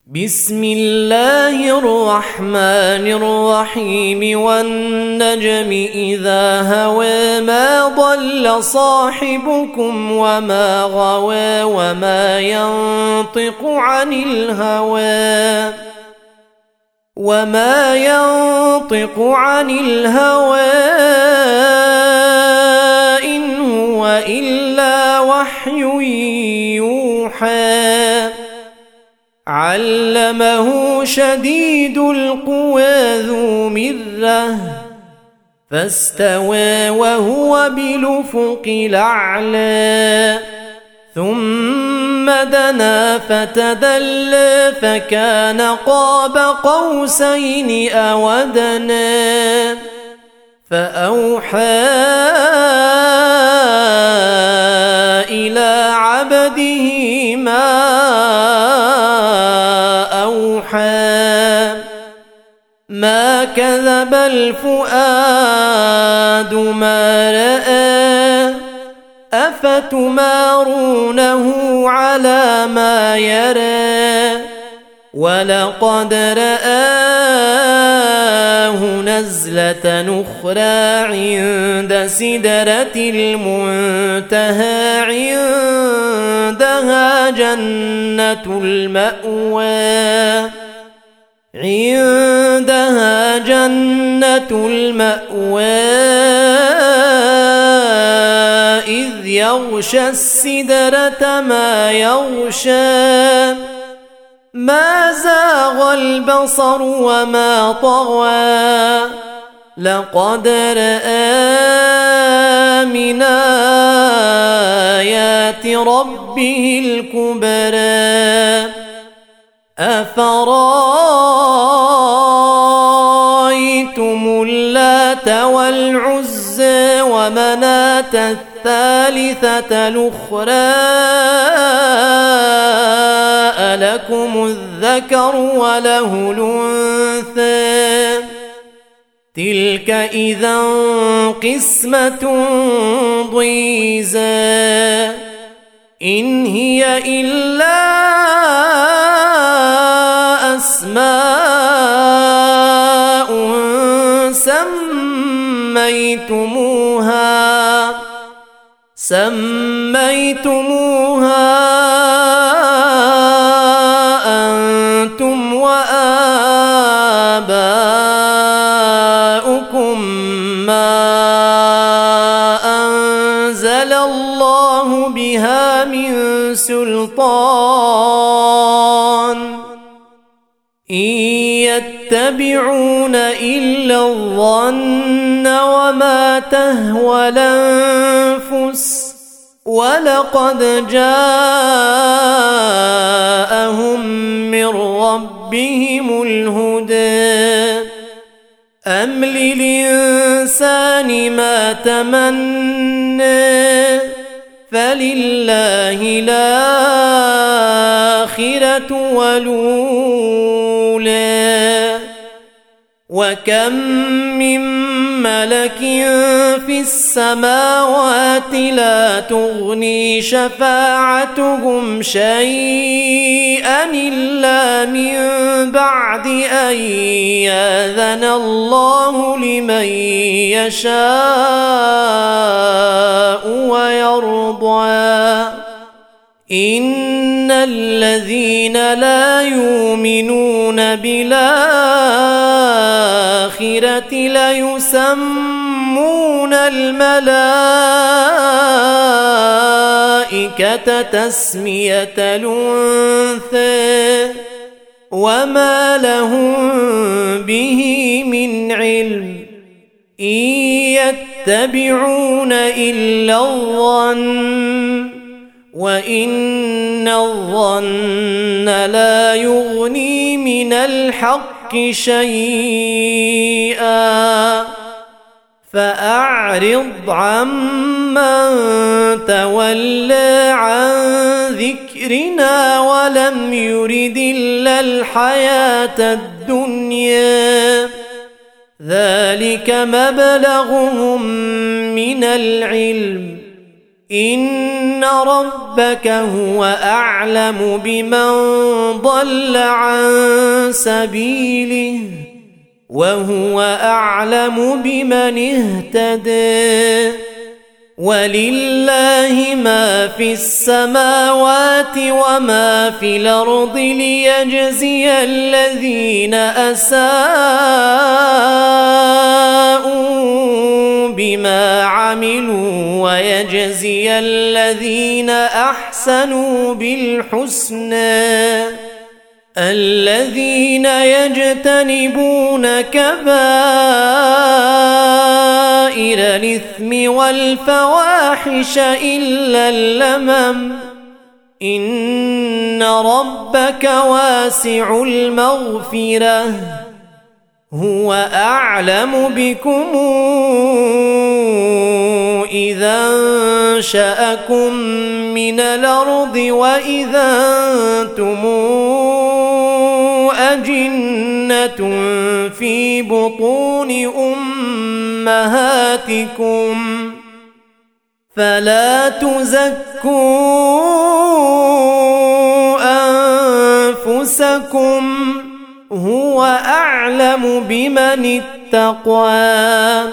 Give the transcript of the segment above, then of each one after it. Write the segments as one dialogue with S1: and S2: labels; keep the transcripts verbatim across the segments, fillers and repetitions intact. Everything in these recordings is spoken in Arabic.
S1: بسم الله الرحمن الرحيم والنجم إذا هوى ما ضل صاحبكم وما غوى وما ينطق عن الهوى وما ينطق عن الهوى إن هو إلا وحي يوحى علمه شديد القوى ذو مرة فاستوى وهو بالأفق الأعلى ثم دنا فتدلى فكان قاب قوسين أو أدنى فأوحى إلى عبده ما ما كذب الفؤاد ما رأى أفتمارونه على ما يرى ولقد رآه نزلة أخرى عند سدرة المنتهى عندها جنة المأوى عندها جنة المأوى إذ يغشى السدرة ما يغشى ما زاغ البصر وما طغى لقد رأى من آيات ربه الكبرى أفرأيتم اللات والعزى ومناة الثالثة الأخرى ألكم الذكر وله الأنثى تلك إذا قسمة ضيزى إن هي إلا أسماء سميتموها سميتموها أنتم وآباؤكم ما أنزل الله بها من سلطان إن يتبعون إلا الظن وما تهوى الأنفس ولقد جاءهم من ربهم الهدى أم للإنسان ما تمنى فلله الآخرة والأولى وكم من ملك في السماوات لا تغني شفاعتهم شيئا إلا من بعد أن يأذن الله لمن يشاء ويرضى إن الذين لا يؤمنون بالآخرة ليسمون الملائكة تسمية الأنثى وما لهم به من علم إن يتبعون إلا الظن وإن الظن لا يغني من الحق شيئا فأعرض عمن تولى عن ذكرنا ولم يرد إلا الحياة الدنيا ذلك مبلغهم من العلم إن ربك هو أعلم بمن ضل عن سبيله وهو أعلم بمن اهتدى ولله ما في السماوات وما في الأرض ليجزي الذين أساءوا بما عملوا ويجزي الذين أحسنوا بالحسنى الذين يجتنبون كبائر الإثم والفواحش إلا اللمم إن ربك واسع المغفرة هو أعلم بكم إذا أنشأكم من الأرض وإذا أنتم أجنة في بطون أمهاتكم فلا تزكوا أنفسكم هو أعلم بمن اتقى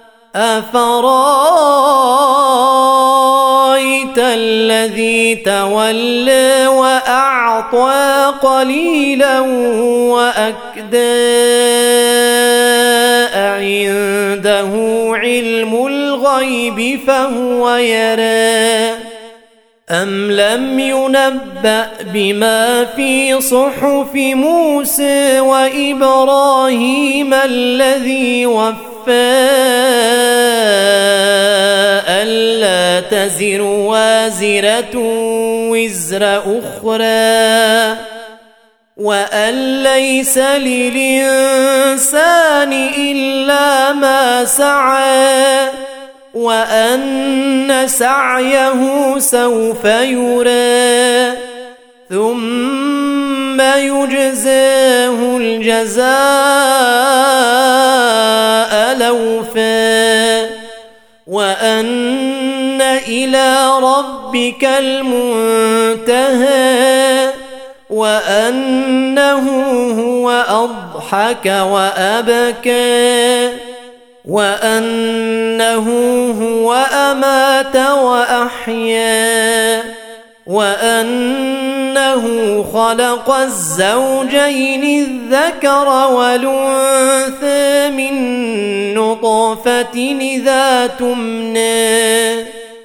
S1: أفرأيت الذي تولى وأعطى قليلا وأكدى عنده علم الغيب فهو يرى أم لم ينبأ بما في صحف موسى وإبراهيم الذي وفى ألا تزر وازرة وزر أخرى وأن ليس للإنسان إلا ما سعى وأن سعيه سوف يرى ثم يجزاه الجزاء الأوفى وأن إلى ربك المنتهى وأنه هو أضحك وأبكى وأنه هو أمات وأحيا وأنه خلق الزوجين الذكر والأنثى من نطفة إذا تمنى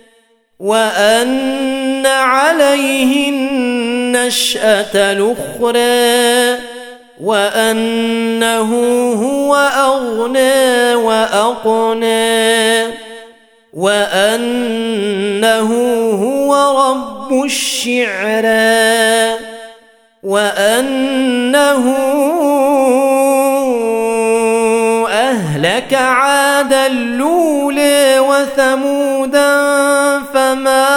S1: وأن عليه النشأة الأخرى وأنه هو أغنى وأقنى وأنه هو رب الشعرى وأنه أهلك عادا الأولى وثمودا فما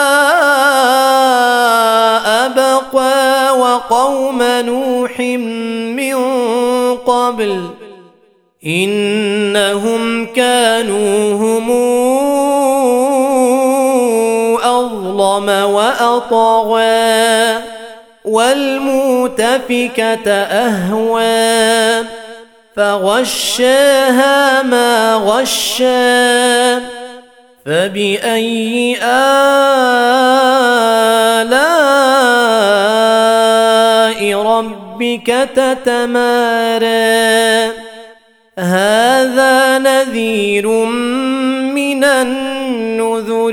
S1: أبقى وقوم نوح من قبل إنهم كانوا هم أظلم وأطغى والمؤتفكة أهوى فغشاها ما غشى فبأي آلاء ربك تتمارى هذا نذير من النذر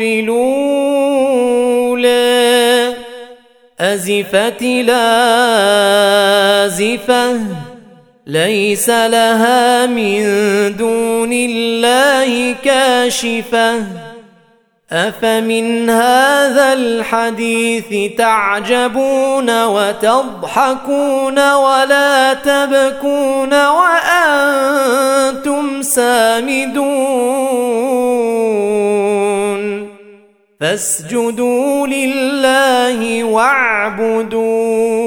S1: الأولى أزفت لازفة ليس لها من دون الله كاشفة أفمن هذا الحديث تعجبون وتضحكون ولا تبكون وأنتم سامدون فاسجدوا لله واعبدوا